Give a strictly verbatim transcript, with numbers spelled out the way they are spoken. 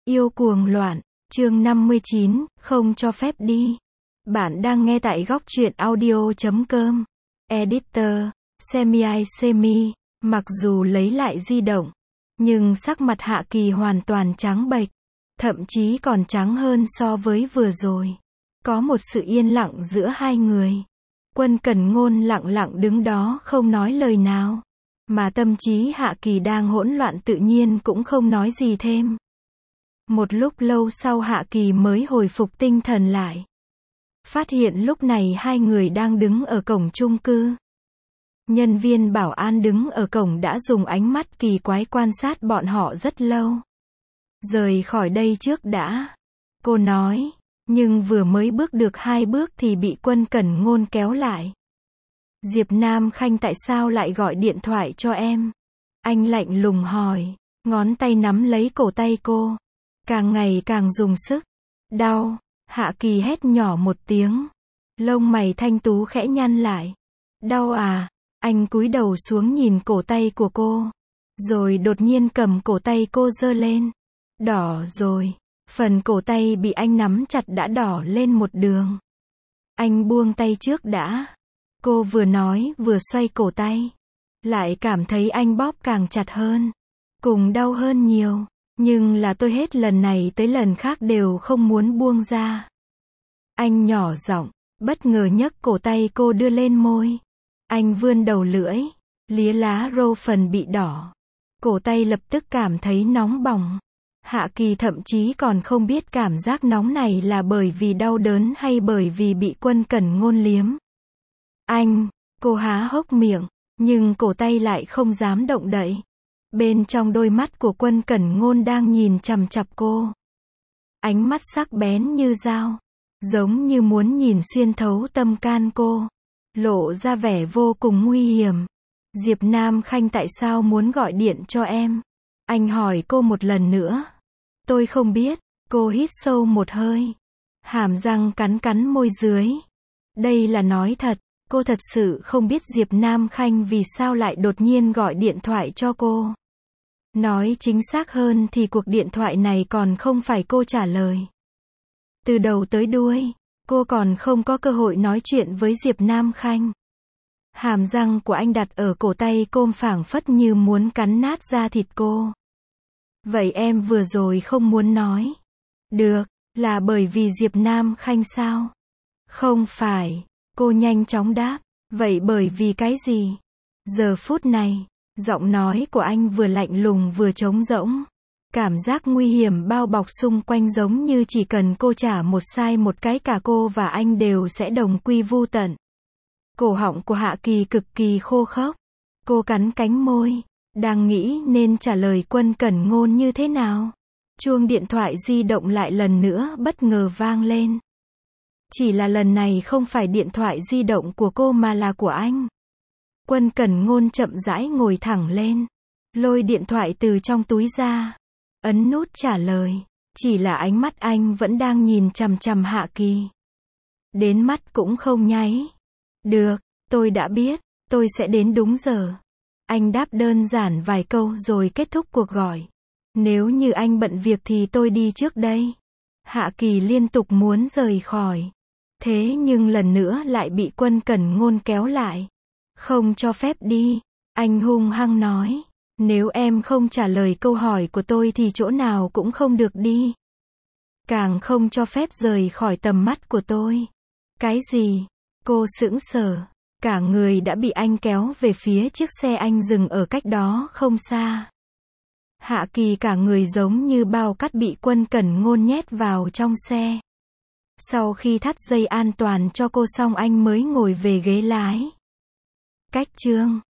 Yêu cuồng loạn, chương năm mươi chín, không cho phép đi. Bạn đang nghe tại góc truyện audio chấm com. Editor, Semi Semi, mặc dù lấy lại di động, nhưng sắc mặt Hạ Kỳ hoàn toàn trắng bệch, thậm chí còn trắng hơn so với vừa rồi. Có một sự yên lặng giữa hai người. Quân Cẩn Ngôn lặng lặng đứng đó không nói lời nào, mà tâm trí Hạ Kỳ đang hỗn loạn tự nhiên cũng không nói gì thêm. Một lúc lâu sau Hạ Kỳ mới hồi phục tinh thần lại. Phát hiện lúc này hai người đang đứng ở cổng chung cư. Nhân viên bảo an đứng ở cổng đã dùng ánh mắt kỳ quái quan sát bọn họ rất lâu. Rời khỏi đây trước đã, cô nói, nhưng vừa mới bước được hai bước thì bị Quân Cẩn Ngôn kéo lại. Diệp Nam Khanh tại sao lại gọi điện thoại cho em? Anh lạnh lùng hỏi, ngón tay nắm lấy cổ tay cô. Càng ngày càng dùng sức. Đau. Hạ Kỳ hét nhỏ một tiếng. Lông mày thanh tú khẽ nhăn lại. Đau à? Anh cúi đầu xuống nhìn cổ tay của cô. Rồi đột nhiên cầm cổ tay cô giơ lên. Đỏ rồi. Phần cổ tay bị anh nắm chặt đã đỏ lên một đường. Anh buông tay trước đã. Cô vừa nói vừa xoay cổ tay. Lại cảm thấy anh bóp càng chặt hơn. Cùng đau hơn nhiều. Nhưng là tôi hết lần này tới lần khác đều không muốn buông ra. Anh nhỏ giọng, bất ngờ nhấc cổ tay cô đưa lên môi. Anh vươn đầu lưỡi, lía lá râu phần bị đỏ. Cổ tay lập tức cảm thấy nóng bỏng. Hạ Kỳ thậm chí còn không biết cảm giác nóng này là bởi vì đau đớn hay bởi vì bị Quân Cẩn Ngôn liếm. Anh, cô há hốc miệng, nhưng cổ tay lại không dám động đậy. Bên trong đôi mắt của Quân Cẩn Ngôn đang nhìn chằm chằm cô. Ánh mắt sắc bén như dao, giống như muốn nhìn xuyên thấu tâm can cô, lộ ra vẻ vô cùng nguy hiểm. Diệp Nam Khanh tại sao muốn gọi điện cho em? Anh hỏi cô một lần nữa. Tôi không biết. Cô hít sâu một hơi, hàm răng cắn cắn môi dưới. Đây là nói thật, cô thật sự không biết Diệp Nam Khanh vì sao lại đột nhiên gọi điện thoại cho cô. Nói chính xác hơn thì cuộc điện thoại này còn không phải cô trả lời. Từ đầu tới đuôi, cô còn không có cơ hội nói chuyện với Diệp Nam Khanh. Hàm răng của anh đặt ở cổ tay cô phảng phất như muốn cắn nát da thịt cô. Vậy em vừa rồi không muốn nói. Được, là bởi vì Diệp Nam Khanh sao? Không phải, cô nhanh chóng đáp. Vậy bởi vì cái gì? Giờ phút này, giọng nói của anh vừa lạnh lùng vừa trống rỗng. Cảm giác nguy hiểm bao bọc xung quanh giống như chỉ cần cô trả một sai một cái cả cô và anh đều sẽ đồng quy vu tận. Cổ họng của Hạ Kỳ cực kỳ khô khốc. Cô cắn cánh môi, đang nghĩ nên trả lời Quân Cẩn Ngôn như thế nào. Chuông điện thoại di động lại lần nữa bất ngờ vang lên. Chỉ là lần này không phải điện thoại di động của cô mà là của anh. Quân Cẩn Ngôn chậm rãi ngồi thẳng lên, lôi điện thoại từ trong túi ra, ấn nút trả lời. Chỉ là ánh mắt anh vẫn đang nhìn chằm chằm Hạ Kỳ. Đến mắt cũng không nháy. Được, tôi đã biết, tôi sẽ đến đúng giờ. Anh đáp đơn giản vài câu rồi kết thúc cuộc gọi. Nếu như anh bận việc thì tôi đi trước đây. Hạ Kỳ liên tục muốn rời khỏi. Thế nhưng lần nữa lại bị Quân Cẩn Ngôn kéo lại. Không cho phép đi. Anh hung hăng nói. Nếu em không trả lời câu hỏi của tôi thì chỗ nào cũng không được đi. Càng không cho phép rời khỏi tầm mắt của tôi. Cái gì? Cô sững sờ. Cả người đã bị anh kéo về phía chiếc xe anh dừng ở cách đó không xa. Hạ Kỳ cả người giống như bao cát bị Quân Cẩn Ngôn nhét vào trong xe. Sau khi thắt dây an toàn cho cô xong anh mới ngồi về ghế lái. Cách chương